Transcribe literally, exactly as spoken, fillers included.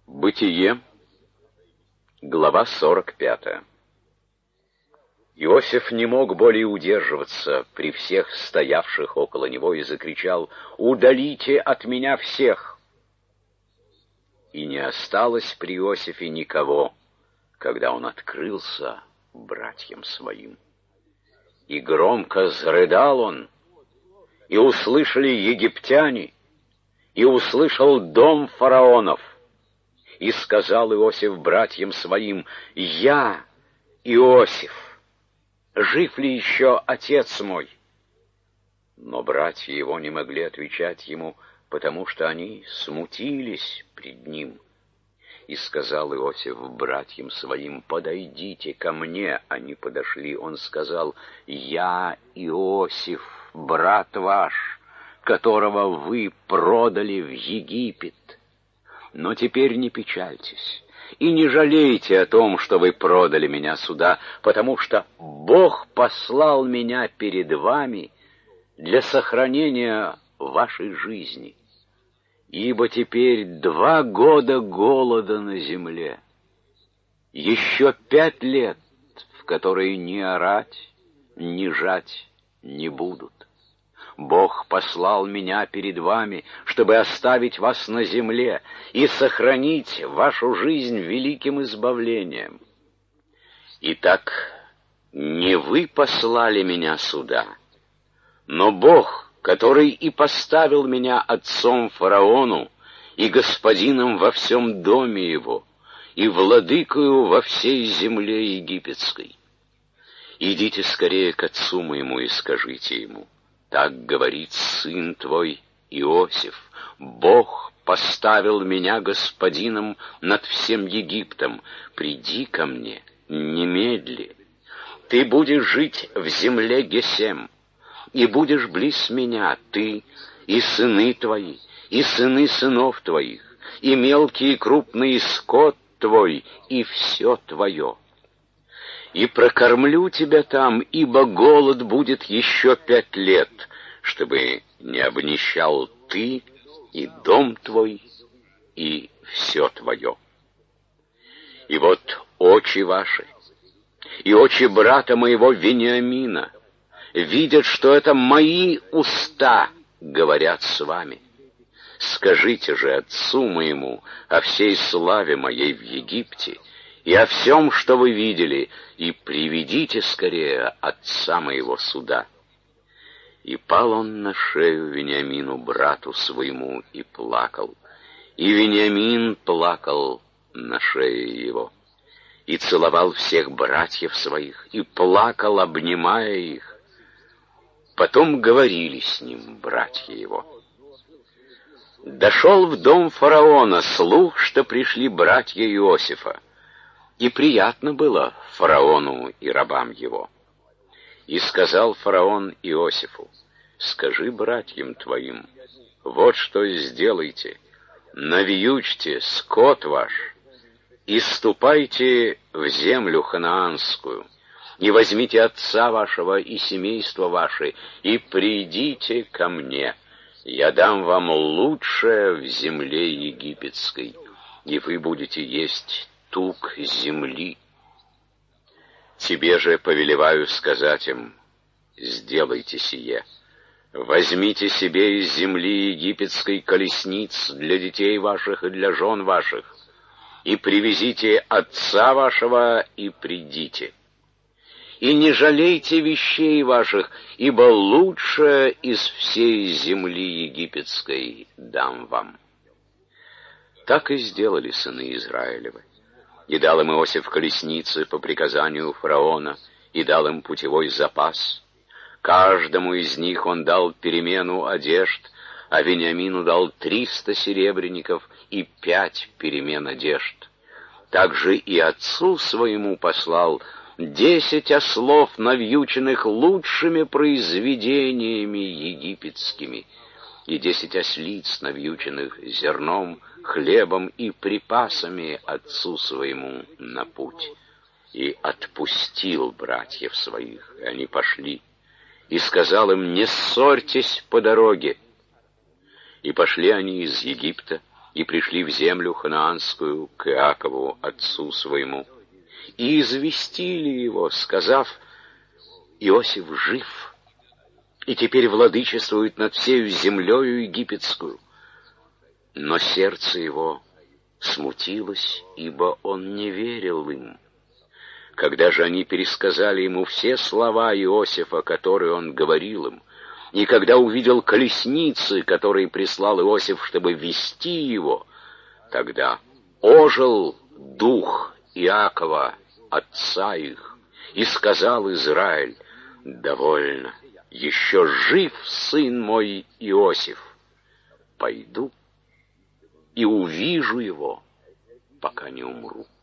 Бытие, глава сорок пятая. Иосиф не мог более удерживаться при всех стоявших около него и закричал: «Удалите от меня всех!» И не осталось при Иосифе никого, когда он открылся братьям своим. И громко зарыдал он, и услышали египтяне, и услышал дом фараонов. И сказал Иосиф братьям своим: «Я, Иосиф, жив ли еще отец мой?» Но братья его не могли отвечать ему, потому что они смутились пред ним. И сказал Иосиф братьям своим: «Подойдите ко мне». Они подошли. Он сказал: «Я, Иосиф, брат ваш, которого вы продали в Египет. Но теперь не печальтесь и не жалейте о том, что вы продали меня сюда, потому что Бог послал меня перед вами для сохранения вашей жизни. Ибо теперь два года голода на земле, еще пять лет, в которые ни орать, ни жать не будут. Бог послал меня перед вами, чтобы оставить вас на земле и сохранить вашу жизнь великим избавлением. Итак, не вы послали меня сюда, но Бог, который и поставил меня отцом фараону и господином во всем доме его, и владыкою во всей земле египетской. Идите скорее к отцу моему и скажите ему: так говорит сын твой Иосиф: Бог поставил меня господином над всем Египтом. Приди ко мне немедли. Ты будешь жить в земле Гесем, и будешь близ меня, ты и сыны твои, и сыны сынов твоих, и мелкий и крупный скот твой, и все твое. И прокормлю тебя там, ибо голод будет еще пять лет, чтобы не обнищал ты и дом твой, и все твое. И вот очи ваши, и очи брата моего Вениамина видят, что это мои уста говорят с вами. Скажите же отцу моему о всей славе моей в Египте и о всем, что вы видели, и приведите скорее отца моего сюда». И пал он на шею Вениамину, брату своему, и плакал. И Вениамин плакал на шее его, и целовал всех братьев своих, и плакал, обнимая их. Потом говорили с ним братья его. Дошел в дом фараона слух, что пришли братья Иосифа, и приятно было фараону и рабам его. И сказал фараон Иосифу: «Скажи братьям твоим, вот что сделайте: навьючьте скот ваш, и ступайте в землю ханаанскую, и возьмите отца вашего и семейство ваше, и придите ко мне. Я дам вам лучшее в земле египетской, и вы будете есть тук земли. Тебе же повелеваю сказать им: сделайте сие. Возьмите себе из земли египетской колесниц для детей ваших и для жен ваших, и привезите отца вашего, и придите. И не жалейте вещей ваших, ибо лучшее из всей земли египетской дам вам». Так и сделали сыны Израилевы. И дал им Иосиф колесницы по приказанию фараона, и дал им путевой запас. Каждому из них он дал перемену одежд, а Вениамину дал триста серебряников и пять перемен одежд. Также и отцу своему послал десять ослов, навьюченных лучшими произведениями египетскими, и десять ослиц, навьюченных зерном, хлебом и припасами отцу своему на путь. И отпустил братьев своих, и они пошли, и сказал им: «Не ссорьтесь по дороге». И пошли они из Египта, и пришли в землю ханаанскую к Иакову, отцу своему, и известили его, сказав: Иосиф жив, и теперь владычествует над всею землею египетскую. Но сердце его смутилось, ибо он не верил им. Когда же они пересказали ему все слова Иосифа, которые он говорил им, и когда увидел колесницы, которые прислал Иосиф, чтобы вести его, тогда ожил дух Иакова, отца их, и сказал Израиль: «Довольно, еще жив сын мой Иосиф. Пойду и увижу его, пока не умру».